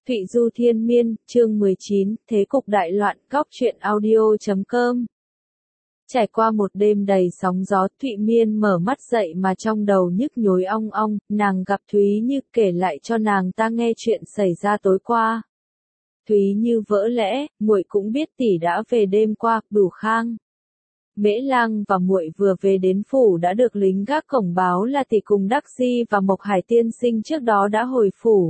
Thụy Du Thiên Miên, chương 19, Thế cục đại loạn, góc truyện audio.com. Trải qua một đêm đầy sóng gió, Thụy Miên mở mắt dậy mà trong đầu nhức nhối ong ong, nàng gặp Thúy Như kể lại cho nàng ta nghe chuyện xảy ra tối qua. Thúy Như vỡ lẽ, muội cũng biết tỷ đã về đêm qua, Bửu Khang. Mễ Lang và muội vừa về đến phủ đã được lính gác cổng báo là tỷ cùng Đắc Di và Mộc Hải tiên sinh trước đó đã hồi phủ.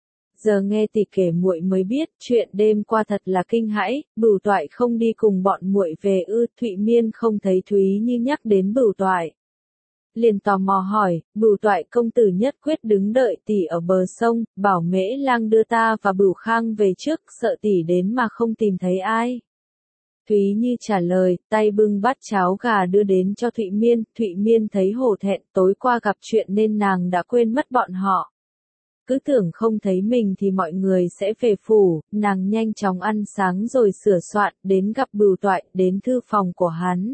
Giờ nghe tỷ kể muội mới biết, chuyện đêm qua thật là kinh hãi, Bửu Toại không đi cùng bọn muội về ư? Thụy Miên không thấy Thúy Như nhắc đến Bửu Toại. Liền tò mò hỏi, Bửu Toại công tử nhất quyết đứng đợi tỷ ở bờ sông, bảo Mễ Lang đưa ta và Bửu Khang về trước, sợ tỷ đến mà không tìm thấy ai. Thúy Như trả lời, tay bưng bát cháo gà đưa đến cho Thụy Miên thấy hổ thẹn, tối qua gặp chuyện nên nàng đã quên mất bọn họ. Cứ tưởng không thấy mình thì mọi người sẽ về phủ, nàng nhanh chóng ăn sáng rồi sửa soạn, đến gặp Bửu Toại, đến thư phòng của hắn.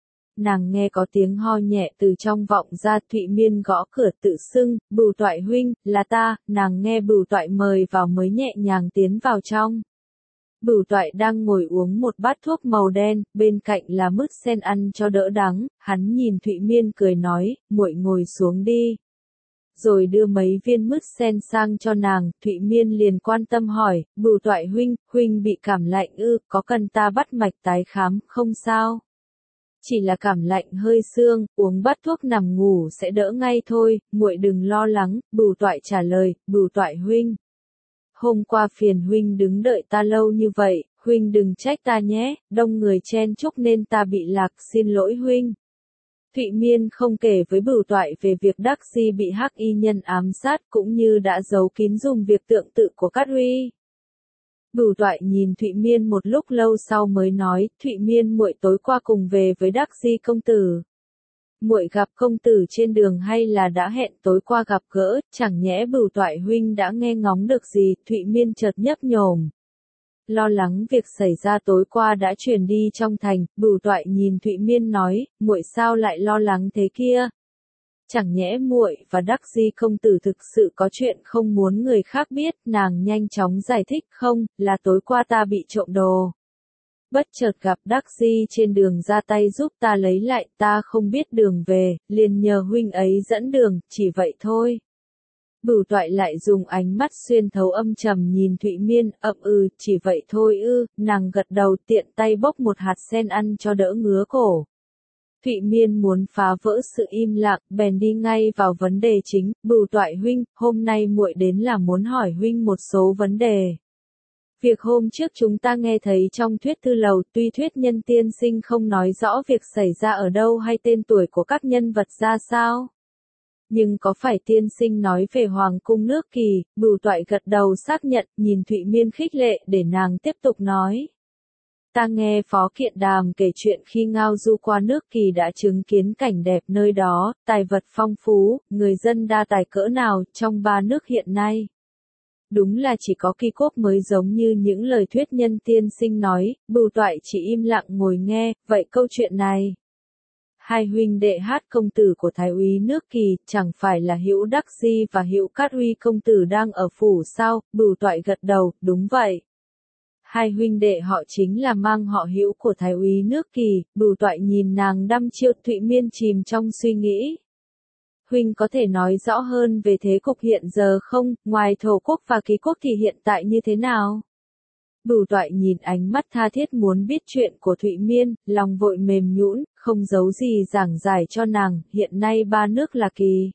Nàng nghe có tiếng ho nhẹ từ trong vọng ra, Thụy Miên gõ cửa tự xưng, Bửu Toại huynh, là ta, nàng nghe Bửu Toại mời vào mới nhẹ nhàng tiến vào trong. Bửu Toại đang ngồi uống một bát thuốc màu đen, bên cạnh là mứt sen ăn cho đỡ đắng, hắn nhìn Thụy Miên cười nói, muội ngồi xuống đi. Rồi đưa mấy viên mứt sen sang cho nàng, Thụy Miên liền quan tâm hỏi, Bửu Toại huynh bị cảm lạnh ư, có cần ta bắt mạch tái khám, không sao? Chỉ là cảm lạnh hơi xương, uống bát thuốc nằm ngủ sẽ đỡ ngay thôi, muội đừng lo lắng, Bửu Toại trả lời, Bửu Toại huynh. Hôm qua phiền huynh đứng đợi ta lâu như vậy, huynh đừng trách ta nhé, đông người chen chúc nên ta bị lạc, xin lỗi huynh. Thụy Miên không kể với Bửu Toại về việc Đắc Di bị hắc y nhân ám sát cũng như đã giấu kín dùm việc tượng tự của Cát Huy. Bửu Toại nhìn Thụy Miên một lúc lâu sau mới nói, Thụy Miên muội tối qua cùng về với Đắc Di công tử. Muội gặp công tử trên đường hay là đã hẹn tối qua gặp gỡ, chẳng nhẽ Bửu Toại huynh đã nghe ngóng được gì? Thụy Miên chợt nhấp nhổm. Lo lắng việc xảy ra tối qua đã truyền đi trong thành, Bửu Toại nhìn Thụy Miên nói, muội sao lại lo lắng thế kia? Chẳng nhẽ muội và Đắc Di công tử thực sự có chuyện không muốn người khác biết? Nàng nhanh chóng giải thích, không, là tối qua ta bị trộm đồ. Bất chợt gặp Đắc Di trên đường ra tay giúp ta lấy lại, ta không biết đường về, liền nhờ huynh ấy dẫn đường, chỉ vậy thôi. Bửu Toại lại dùng ánh mắt xuyên thấu âm trầm nhìn Thụy Miên, chỉ vậy thôi ư? Nàng gật đầu, tiện tay bốc một hạt sen ăn cho đỡ ngứa cổ. Thụy Miên muốn phá vỡ sự im lặng, bèn đi ngay vào vấn đề chính, Bửu Toại huynh, hôm nay muội đến là muốn hỏi huynh một số vấn đề. Việc hôm trước chúng ta nghe thấy trong thuyết thư lầu, tuy thuyết nhân tiên sinh không nói rõ việc xảy ra ở đâu hay tên tuổi của các nhân vật ra sao. Nhưng có phải tiên sinh nói về Hoàng cung nước Kỳ? Bửu Toại gật đầu xác nhận, nhìn Thụy Miên khích lệ để nàng tiếp tục nói. Ta nghe Phó Kiện Đàm kể chuyện khi ngao du qua nước Kỳ đã chứng kiến cảnh đẹp nơi đó, tài vật phong phú, người dân đa tài cỡ nào trong ba nước hiện nay. Đúng là chỉ có Kỳ Quốc mới giống như những lời thuyết nhân tiên sinh nói. Bửu Toại chỉ im lặng ngồi nghe, vậy câu chuyện này. Hai huynh đệ Hát công tử của Thái úy nước Kỳ, chẳng phải là Hữu Đắc Di và Hữu Cát Huy công tử đang ở phủ sao? Bửu Toại gật đầu, đúng vậy. Hai huynh đệ họ chính là mang họ Hữu của Thái úy nước Kỳ. Bửu Toại nhìn nàng đăm chiêu, Thụy Miên chìm trong suy nghĩ. Huynh có thể nói rõ hơn về thế cục hiện giờ không, ngoài Thổ quốc và Ký quốc thì hiện tại như thế nào? Bửu Toại nhìn ánh mắt tha thiết muốn biết chuyện của Thụy Miên, lòng vội mềm nhũn, không giấu gì giảng giải cho nàng, hiện nay ba nước là Kỳ,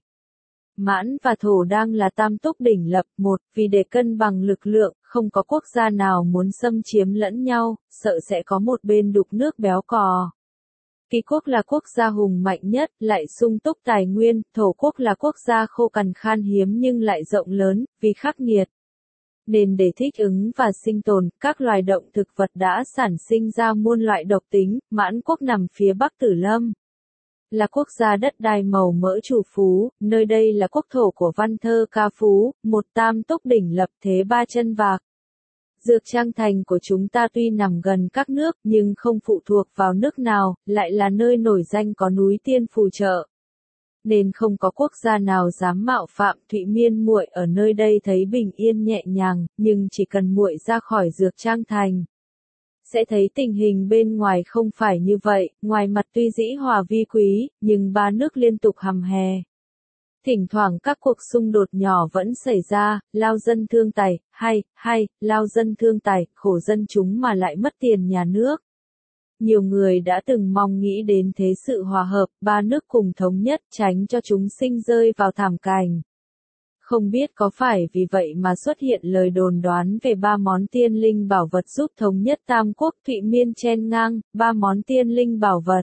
Mãn và Thổ đang là tam túc đỉnh lập, một, vì để cân bằng lực lượng, không có quốc gia nào muốn xâm chiếm lẫn nhau, sợ sẽ có một bên đục nước béo cò. Ký quốc là quốc gia hùng mạnh nhất, lại sung túc tài nguyên, Thổ quốc là quốc gia khô cằn khan hiếm nhưng lại rộng lớn, vì khắc nghiệt. Nên để thích ứng và sinh tồn, các loài động thực vật đã sản sinh ra muôn loại độc tính. Mãn quốc nằm phía Bắc Tử Lâm. Là quốc gia đất đai màu mỡ chủ phú, nơi đây là quốc thổ của văn thơ ca phú, một tam túc đỉnh lập thế ba chân vạc. Dược Trang thành của chúng ta tuy nằm gần các nước nhưng không phụ thuộc vào nước nào, lại là nơi nổi danh có núi tiên phù trợ. nên không có quốc gia nào dám mạo phạm Thụy Miên muội ở nơi đây thấy bình yên nhẹ nhàng, nhưng chỉ cần muội ra khỏi Dược Trang thành, sẽ thấy tình hình bên ngoài không phải như vậy, ngoài mặt tuy dĩ hòa vi quý, nhưng ba nước liên tục hầm hè. Thỉnh thoảng các cuộc xung đột nhỏ vẫn xảy ra, lao dân thương tài, lao dân thương tài, khổ dân chúng mà lại mất tiền nhà nước. Nhiều người đã từng mong nghĩ đến thế sự hòa hợp, ba nước cùng thống nhất tránh cho chúng sinh rơi vào thảm cảnh. Không biết có phải vì vậy mà xuất hiện lời đồn đoán về ba món tiên linh bảo vật giúp thống nhất Tam Quốc. Thụy Miên chen ngang, ba món tiên linh bảo vật.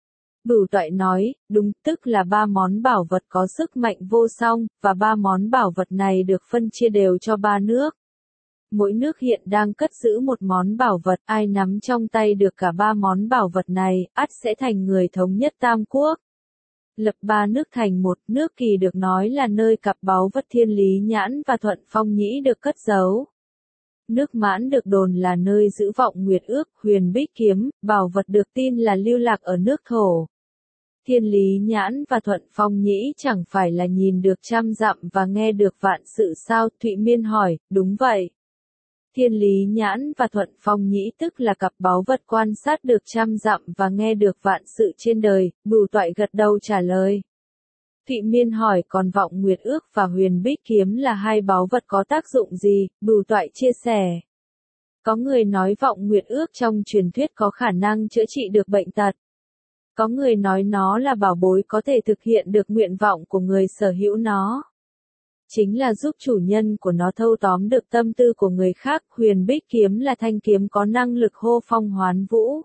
Bửu Toại nói, đúng, tức là ba món bảo vật có sức mạnh vô song, và ba món bảo vật này được phân chia đều cho ba nước. Mỗi nước hiện đang cất giữ một món bảo vật, ai nắm trong tay được cả ba món bảo vật này, ắt sẽ thành người thống nhất Tam Quốc. Lập ba nước thành một, nước Kỳ được nói là nơi cặp báu vật Thiên Lý Nhãn và Thuận Phong Nhĩ được cất giấu. Nước Mãn được đồn là nơi giữ Vọng Nguyệt Ước, Huyền Bích Kiếm, bảo vật được tin là lưu lạc ở nước Thổ. Thiên Lý Nhãn và Thuận Phong Nhĩ chẳng phải là nhìn được trăm dặm và nghe được vạn sự sao? Thụy Miên hỏi, đúng vậy. Thiên Lý Nhãn và Thuận Phong Nhĩ tức là cặp báu vật quan sát được trăm dặm và nghe được vạn sự trên đời, Bửu Toại gật đầu trả lời. Thụy Miên hỏi còn Vọng Nguyệt Ước và Huyền Bích Kiếm là hai báu vật có tác dụng gì? Bửu Toại chia sẻ. Có người nói Vọng Nguyệt Ước trong truyền thuyết có khả năng chữa trị được bệnh tật. Có người nói nó là bảo bối có thể thực hiện được nguyện vọng của người sở hữu nó. Chính là giúp chủ nhân của nó thâu tóm được tâm tư của người khác. Huyền Bích Kiếm là thanh kiếm có năng lực hô phong hoán vũ.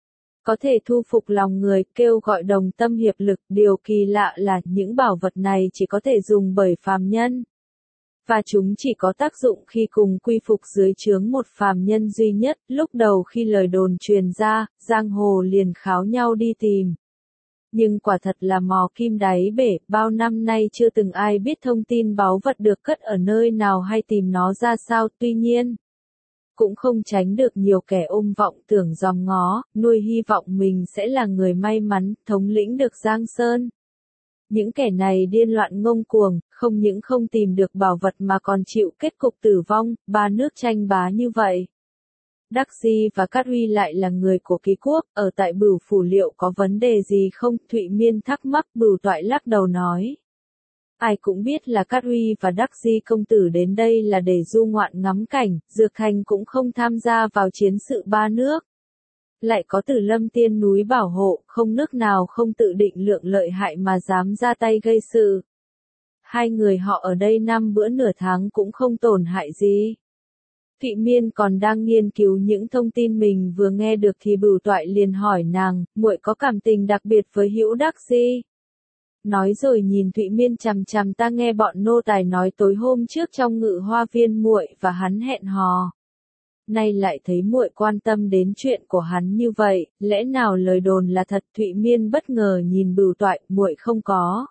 Có thể thu phục lòng người, kêu gọi đồng tâm hiệp lực. Điều kỳ lạ là những bảo vật này chỉ có thể dùng bởi phàm nhân. Và chúng chỉ có tác dụng khi cùng quy phục dưới trướng một phàm nhân duy nhất. Lúc đầu khi lời đồn truyền ra, giang hồ liền kháo nhau đi tìm. Nhưng quả thật là mò kim đáy bể, bao năm nay chưa từng ai biết thông tin báu vật được cất ở nơi nào hay tìm nó ra sao. Tuy nhiên, cũng không tránh được nhiều kẻ ôm vọng tưởng giòm ngó, nuôi hy vọng mình sẽ là người may mắn, thống lĩnh được Giang Sơn. Những kẻ này điên loạn ngông cuồng, không những không tìm được bảo vật mà còn chịu kết cục tử vong, ba nước tranh bá như vậy. Đắc Di và Cát Huy lại là người của Ký Quốc, ở tại Bửu Phủ liệu có vấn đề gì không? Thụy Miên thắc mắc. Bửu Toại lắc đầu nói. Ai cũng biết là Cát Huy và Đắc Di công tử đến đây là để du ngoạn ngắm cảnh, Dược Thành cũng không tham gia vào chiến sự ba nước. Lại có Tử Lâm Tiên núi bảo hộ, không nước nào không tự định lượng lợi hại mà dám ra tay gây sự. Hai người họ ở đây năm bữa nửa tháng cũng không tổn hại gì. Thụy Miên còn đang nghiên cứu những thông tin mình vừa nghe được thì Bửu Toại liền hỏi nàng, muội có cảm tình đặc biệt với Hữu Đắc Di? Nói rồi nhìn Thụy Miên chằm chằm, ta nghe bọn nô tài nói tối hôm trước trong Ngự Hoa Viên muội và hắn hẹn hò. Nay lại thấy muội quan tâm đến chuyện của hắn như vậy, lẽ nào lời đồn là thật? Thụy Miên bất ngờ nhìn Bửu Toại, muội không có.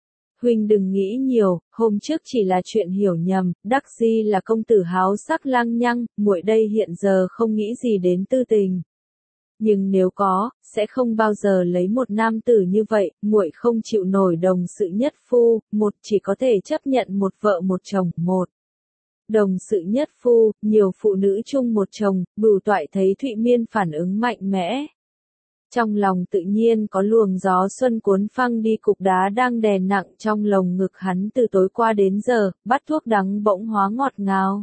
Huynh đừng nghĩ nhiều, hôm trước chỉ là chuyện hiểu nhầm, Đắc Di là công tử háo sắc lăng nhăng, muội đây hiện giờ không nghĩ gì đến tư tình. Nhưng nếu có, sẽ không bao giờ lấy một nam tử như vậy, muội không chịu nổi đồng sự nhất phu, một chỉ có thể chấp nhận một vợ một chồng, một. Đồng sự nhất phu, nhiều phụ nữ chung một chồng. Bửu Toại thấy Thụy Miên phản ứng mạnh mẽ. Trong lòng tự nhiên có luồng gió xuân cuốn phăng đi cục đá đang đè nặng trong lồng ngực hắn từ tối qua đến giờ, bát thuốc đắng bỗng hóa ngọt ngào.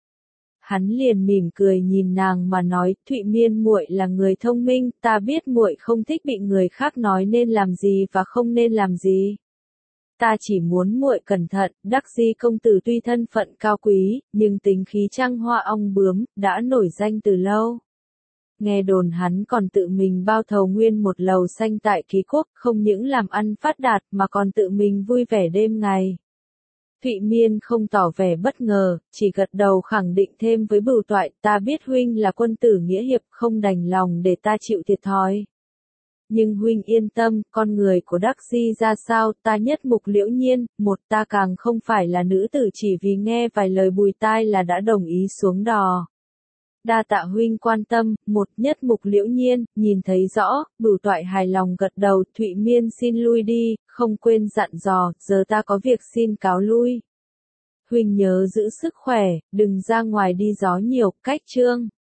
Hắn liền mỉm cười nhìn nàng mà nói, Thụy Miên muội là người thông minh, ta biết muội không thích bị người khác nói nên làm gì và không nên làm gì. Ta chỉ muốn muội cẩn thận. Đắc Di công tử tuy thân phận cao quý, nhưng tính khí trăng hoa ong bướm, đã nổi danh từ lâu. Nghe đồn hắn còn tự mình bao thầu nguyên một lầu xanh tại Ký Quốc, không những làm ăn phát đạt mà còn tự mình vui vẻ đêm ngày. Thụy Miên không tỏ vẻ bất ngờ, chỉ gật đầu khẳng định thêm với Bửu Toại, ta biết huynh là quân tử nghĩa hiệp, không đành lòng để ta chịu thiệt thòi. Nhưng huynh yên tâm, con người của Đắc Di ra sao, ta nhất mục liễu nhiên, một ta càng không phải là nữ tử chỉ vì nghe vài lời bùi tai là đã đồng ý xuống đò. Đa tạ huynh quan tâm, một nhất mục Liễu Nhiên, nhìn thấy rõ, Bửu Toại hài lòng gật đầu, Thụy Miên xin lui đi, không quên dặn dò, giờ ta có việc xin cáo lui. Huynh nhớ giữ sức khỏe, đừng ra ngoài đi gió nhiều, cách chương.